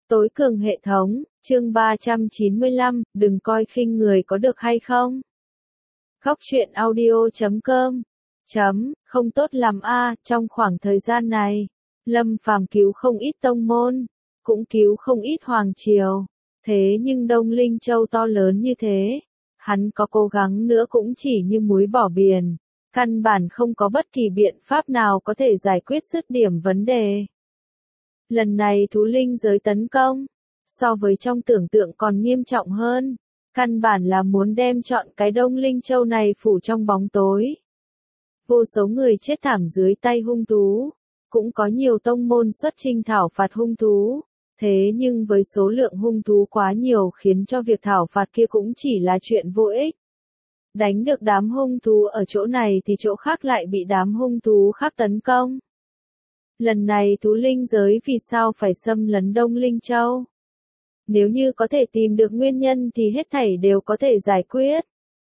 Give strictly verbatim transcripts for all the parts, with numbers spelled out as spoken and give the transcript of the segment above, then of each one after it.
Tối cường hệ thống, chương ba trăm chín mươi lăm, đừng coi khinh người có được hay không? Góc truyện audio chấm com chấm, không tốt lắm a, trong khoảng thời gian này, Lâm Phàm cứu không ít tông môn, cũng cứu không ít hoàng triều, thế nhưng Đông Linh Châu to lớn như thế, hắn có cố gắng nữa cũng chỉ như muối bỏ biển, căn bản không có bất kỳ biện pháp nào có thể giải quyết dứt điểm vấn đề. Lần này thú linh giới tấn công, so với trong tưởng tượng còn nghiêm trọng hơn, căn bản là muốn đem trọn cái Đông Linh Châu này phủ trong bóng tối. Vô số người chết thảm dưới tay hung thú, cũng có nhiều tông môn xuất chinh thảo phạt hung thú, thế nhưng với số lượng hung thú quá nhiều khiến cho việc thảo phạt kia cũng chỉ là chuyện vô ích. Đánh được đám hung thú ở chỗ này thì chỗ khác lại bị đám hung thú khác tấn công. Lần này thú linh giới vì sao phải xâm lấn Đông Linh Châu? Nếu như có thể tìm được nguyên nhân thì hết thảy đều có thể giải quyết.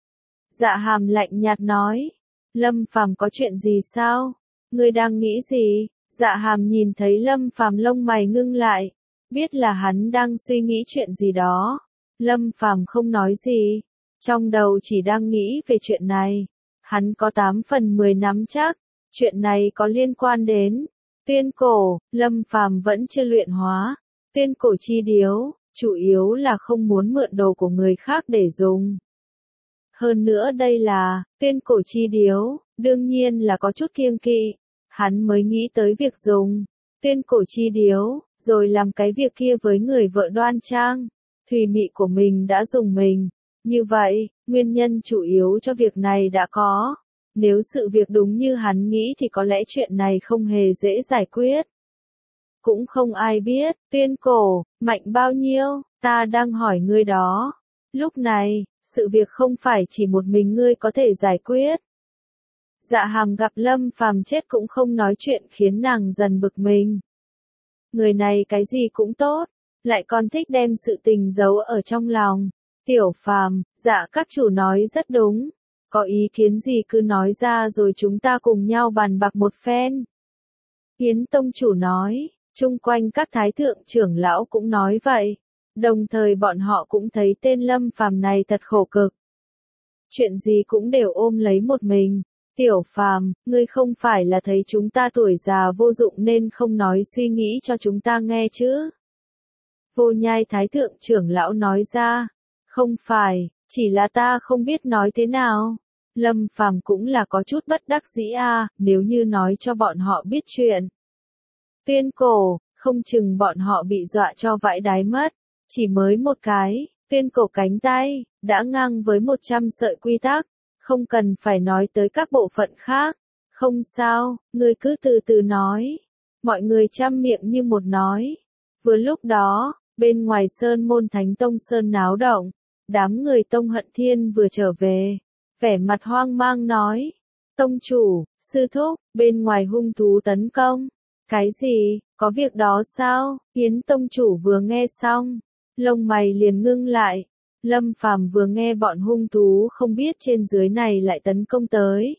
Dạ Hàm lạnh nhạt nói. Lâm Phàm có chuyện gì sao? Ngươi đang nghĩ gì? Dạ Hàm nhìn thấy Lâm Phàm lông mày ngưng lại, biết là hắn đang suy nghĩ chuyện gì đó. Lâm Phàm không nói gì, trong đầu chỉ đang nghĩ về chuyện này. Hắn có tám phần mười nắm chắc, chuyện này có liên quan đến Tuyên cổ. Lâm Phàm vẫn chưa luyện hóa Tuyên cổ chi điếu, chủ yếu là không muốn mượn đồ của người khác để dùng. Hơn nữa đây là Tuyên cổ chi điếu, đương nhiên là có chút kiêng kỵ, hắn mới nghĩ tới việc dùng Tuyên cổ chi điếu, rồi làm cái việc kia với người vợ đoan trang, thùy mị của mình đã dùng mình. Như vậy, nguyên nhân chủ yếu cho việc này đã có. Nếu sự việc đúng như hắn nghĩ thì có lẽ chuyện này không hề dễ giải quyết. Cũng không ai biết, Tuyên cổ, mạnh bao nhiêu, ta đang hỏi ngươi đó. Lúc này, sự việc không phải chỉ một mình ngươi có thể giải quyết. Dạ Hàm gặp Lâm Phàm chết cũng không nói chuyện khiến nàng dần bực mình. Người này cái gì cũng tốt, lại còn thích đem sự tình giấu ở trong lòng. Tiểu Phàm, dạ các chủ nói rất đúng. Có ý kiến gì cứ nói ra rồi chúng ta cùng nhau bàn bạc một phen. Yến tông chủ nói, chung quanh các thái thượng trưởng lão cũng nói vậy. Đồng thời bọn họ cũng thấy tên Lâm Phàm này thật khổ cực. Chuyện gì cũng đều ôm lấy một mình. Tiểu Phàm, ngươi không phải là thấy chúng ta tuổi già vô dụng nên không nói suy nghĩ cho chúng ta nghe chứ? Vô Nhai thái thượng trưởng lão nói ra, không phải, chỉ là ta không biết nói thế nào. Lâm Phàm cũng là có chút bất đắc dĩ a, nếu như nói cho bọn họ biết chuyện Tuyên cổ, không chừng bọn họ bị dọa cho vãi đái mất. Chỉ mới một cái, Tuyên cổ cánh tay, đã ngang với một trăm sợi quy tắc, không cần phải nói tới các bộ phận khác. Không sao, ngươi cứ từ từ nói. Mọi người chăm miệng như một nói. Vừa lúc đó, bên ngoài Sơn Môn Thánh Tông Sơn náo động, đám người Tông Hận Thiên vừa trở về, vẻ mặt hoang mang nói, tông chủ, sư thúc, bên ngoài hung thú tấn công. Cái gì, có việc đó sao? Yến tông chủ vừa nghe xong, lông mày liền ngưng lại. Lâm Phàm vừa nghe bọn hung thú không biết trên dưới này lại tấn công tới,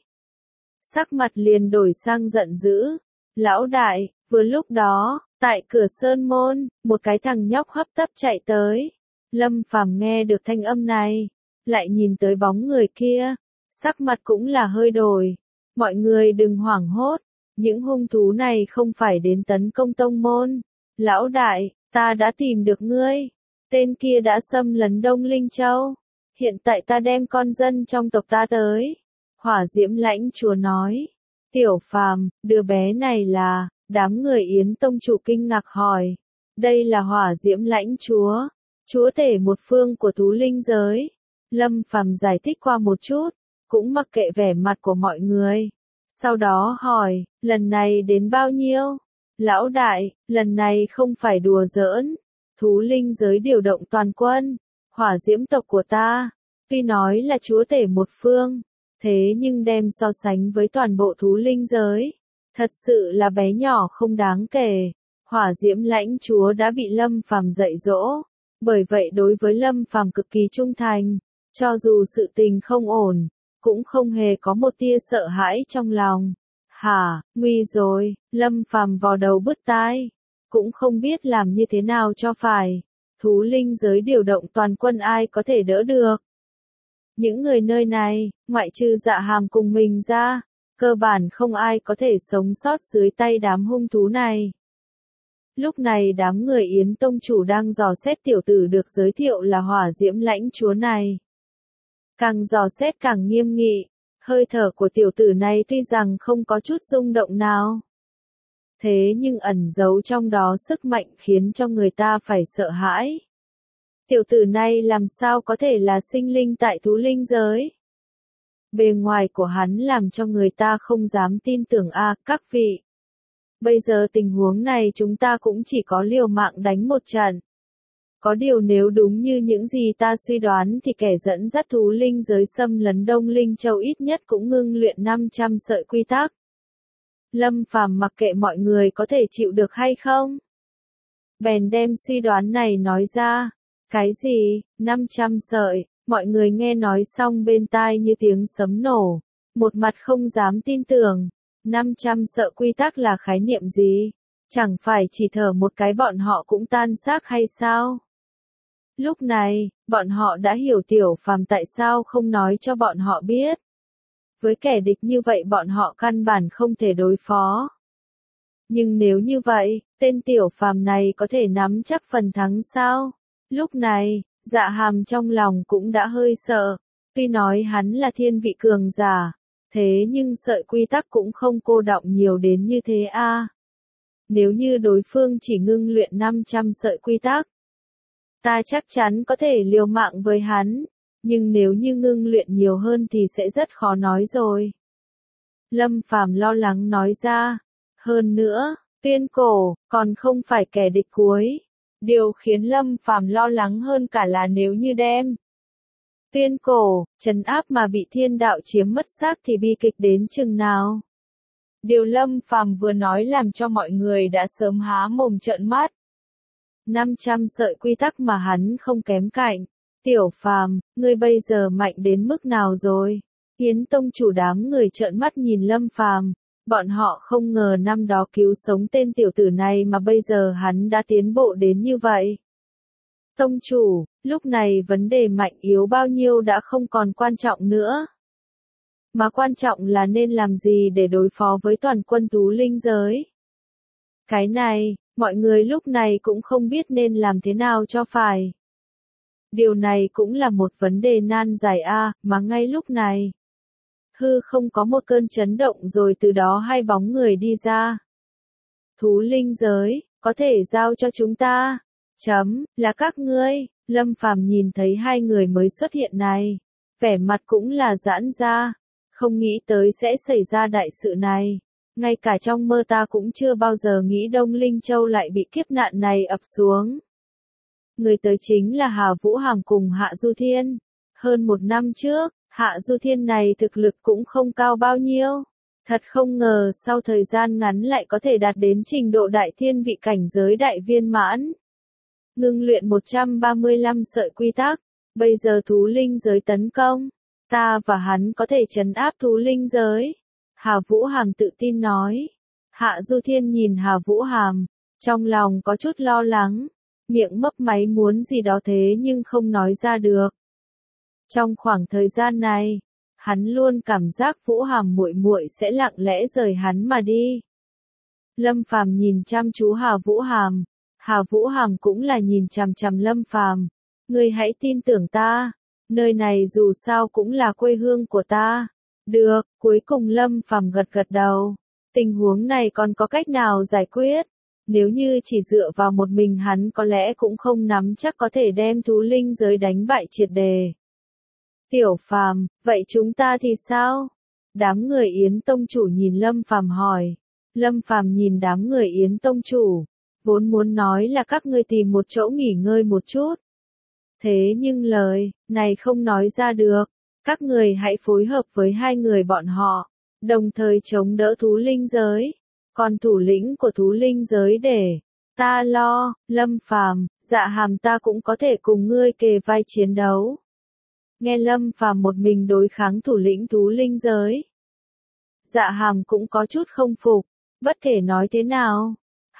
sắc mặt liền đổi sang giận dữ. Lão đại, vừa lúc đó, tại cửa sơn môn, một cái thằng nhóc hấp tấp chạy tới. Lâm Phàm nghe được thanh âm này, lại nhìn tới bóng người kia, sắc mặt cũng là hơi đổi. Mọi người đừng hoảng hốt, những hung thú này không phải đến tấn công tông môn. Lão đại, ta đã tìm được ngươi. Tên kia đã xâm lấn Đông Linh Châu. Hiện tại ta đem con dân trong tộc ta tới. Hỏa Diễm lãnh chúa nói. Tiểu Phàm, đứa bé này là, đám người Yến tông chủ kinh ngạc hỏi. Đây là Hỏa Diễm lãnh chúa, chúa tể một phương của thú linh giới. Lâm Phàm giải thích qua một chút, cũng mặc kệ vẻ mặt của mọi người. Sau đó hỏi, lần này đến bao nhiêu? Lão đại, lần này không phải đùa giỡn. Thú linh giới điều động toàn quân. Hỏa Diễm tộc của ta, tuy nói là chúa tể một phương, thế nhưng đem so sánh với toàn bộ thú linh giới, thật sự là bé nhỏ không đáng kể. Hỏa Diễm lãnh chúa đã bị Lâm Phàm dạy dỗ, bởi vậy đối với Lâm Phàm cực kỳ trung thành, cho dù sự tình không ổn, cũng không hề có một tia sợ hãi trong lòng. Hả, nguy rồi, Lâm Phàm vò đầu bứt tai. cũng không biết làm như thế nào cho phải. Thú linh giới điều động toàn quân ai có thể đỡ được. Những người nơi này, ngoại trừ Dạ Hàm cùng mình ra, cơ bản không ai có thể sống sót dưới tay đám hung thú này. Lúc này đám người Yến Tông chủ đang dò xét tiểu tử được giới thiệu là Hỏa Diễm Lãnh Chúa này. Càng dò xét càng nghiêm nghị, hơi thở của tiểu tử này tuy rằng không có chút rung động nào. Thế nhưng ẩn giấu trong đó sức mạnh khiến cho người ta phải sợ hãi. Tiểu tử này làm sao có thể là sinh linh tại thú linh giới? Bề ngoài của hắn làm cho người ta không dám tin tưởng a, các vị. Bây giờ tình huống này chúng ta cũng chỉ có liều mạng đánh một trận. Có điều nếu đúng như những gì ta suy đoán thì kẻ dẫn dắt thú linh giới xâm lấn Đông Linh Châu ít nhất cũng ngưng luyện năm trăm sợi quy tắc. Lâm Phàm mặc kệ mọi người có thể chịu được hay không. Bèn đem suy đoán này nói ra. Cái gì, năm trăm sợi, mọi người nghe nói xong bên tai như tiếng sấm nổ. Một mặt không dám tin tưởng. năm trăm sợi quy tắc là khái niệm gì? Chẳng phải chỉ thở một cái bọn họ cũng tan xác hay sao? Lúc này, bọn họ đã hiểu Tiểu Phàm tại sao không nói cho bọn họ biết. Với kẻ địch như vậy bọn họ căn bản không thể đối phó. Nhưng nếu như vậy, tên Tiểu Phàm này có thể nắm chắc phần thắng sao? Lúc này, Dạ Hàm trong lòng cũng đã hơi sợ. Tuy nói hắn là thiên vị cường giả, thế nhưng sợi quy tắc cũng không cô đọng nhiều đến như thế a. Nếu như đối phương chỉ ngưng luyện năm trăm sợi quy tắc, ta chắc chắn có thể liều mạng với hắn, nhưng nếu như ngưng luyện nhiều hơn thì sẽ rất khó nói rồi. Lâm Phàm lo lắng nói ra, hơn nữa, Tuyên Cổ, còn không phải kẻ địch cuối. Điều khiến Lâm Phàm lo lắng hơn cả là nếu như đem Tuyên Cổ, trấn áp mà bị thiên đạo chiếm mất xác thì bi kịch đến chừng nào. Điều Lâm Phàm vừa nói làm cho mọi người đã sớm há mồm trợn mắt. năm trăm sợi quy tắc mà hắn không kém cạnh. Tiểu Phàm, ngươi bây giờ mạnh đến mức nào rồi? Yến Tông chủ đám người trợn mắt nhìn Lâm Phàm, bọn họ không ngờ năm đó cứu sống tên tiểu tử này mà bây giờ hắn đã tiến bộ đến như vậy. Tông chủ, lúc này vấn đề mạnh yếu bao nhiêu đã không còn quan trọng nữa. Mà quan trọng là nên làm gì để đối phó với toàn quân thú linh giới. Cái này, mọi người lúc này cũng không biết nên làm thế nào cho phải. Điều này cũng là một vấn đề nan giải a, mà ngay lúc này. Hư không có một cơn chấn động rồi từ đó hai bóng người đi ra. Thú linh giới, có thể giao cho chúng ta. Chấm, là các ngươi. Lâm Phàm nhìn thấy hai người mới xuất hiện này. Vẻ mặt cũng là giãn ra. Không nghĩ tới sẽ xảy ra đại sự này. Ngay cả trong mơ ta cũng chưa bao giờ nghĩ Đông Linh Châu lại bị kiếp nạn này ập xuống. Người tới chính là Hà Vũ Hàm cùng Hạ Du Thiên. Hơn một năm trước, Hạ Du Thiên này thực lực cũng không cao bao nhiêu. Thật không ngờ sau thời gian ngắn lại có thể đạt đến trình độ đại thiên vị cảnh giới đại viên mãn. Ngưng luyện một trăm ba mươi lăm sợi quy tắc, bây giờ thú linh giới tấn công. Ta và hắn có thể trấn áp thú linh giới. Hà Vũ Hàm tự tin nói. Hạ Du Thiên nhìn Hà Vũ Hàm, trong lòng có chút lo lắng, miệng mấp máy muốn gì đó thế nhưng không nói ra được. Trong khoảng thời gian này, hắn luôn cảm giác Vũ Hàm muội muội sẽ lặng lẽ rời hắn mà đi. Lâm Phàm nhìn chăm chú Hà Vũ Hàm, Hà Vũ Hàm cũng là nhìn chằm chằm Lâm Phàm. Ngươi hãy tin tưởng ta, nơi này dù sao cũng là quê hương của ta. Được, cuối cùng Lâm Phàm gật gật đầu. Tình huống này còn có cách nào giải quyết? Nếu như chỉ dựa vào một mình hắn có lẽ cũng không nắm chắc có thể đem thú linh giới đánh bại triệt đề. Tiểu Phàm, vậy chúng ta thì sao? Đám người Yến Tông chủ nhìn Lâm Phàm hỏi. Lâm Phàm nhìn đám người Yến Tông chủ, vốn muốn nói là các ngươi tìm một chỗ nghỉ ngơi một chút. Thế nhưng lời này không nói ra được. Các người hãy phối hợp với hai người bọn họ, đồng thời chống đỡ thú linh giới. Còn thủ lĩnh của thú linh giới để ta lo. Lâm Phàm, Dạ Hàm ta cũng có thể cùng ngươi kề vai chiến đấu. Nghe Lâm Phàm một mình đối kháng thủ lĩnh thú linh giới, Dạ Hàm cũng có chút không phục. Bất kể nói thế nào,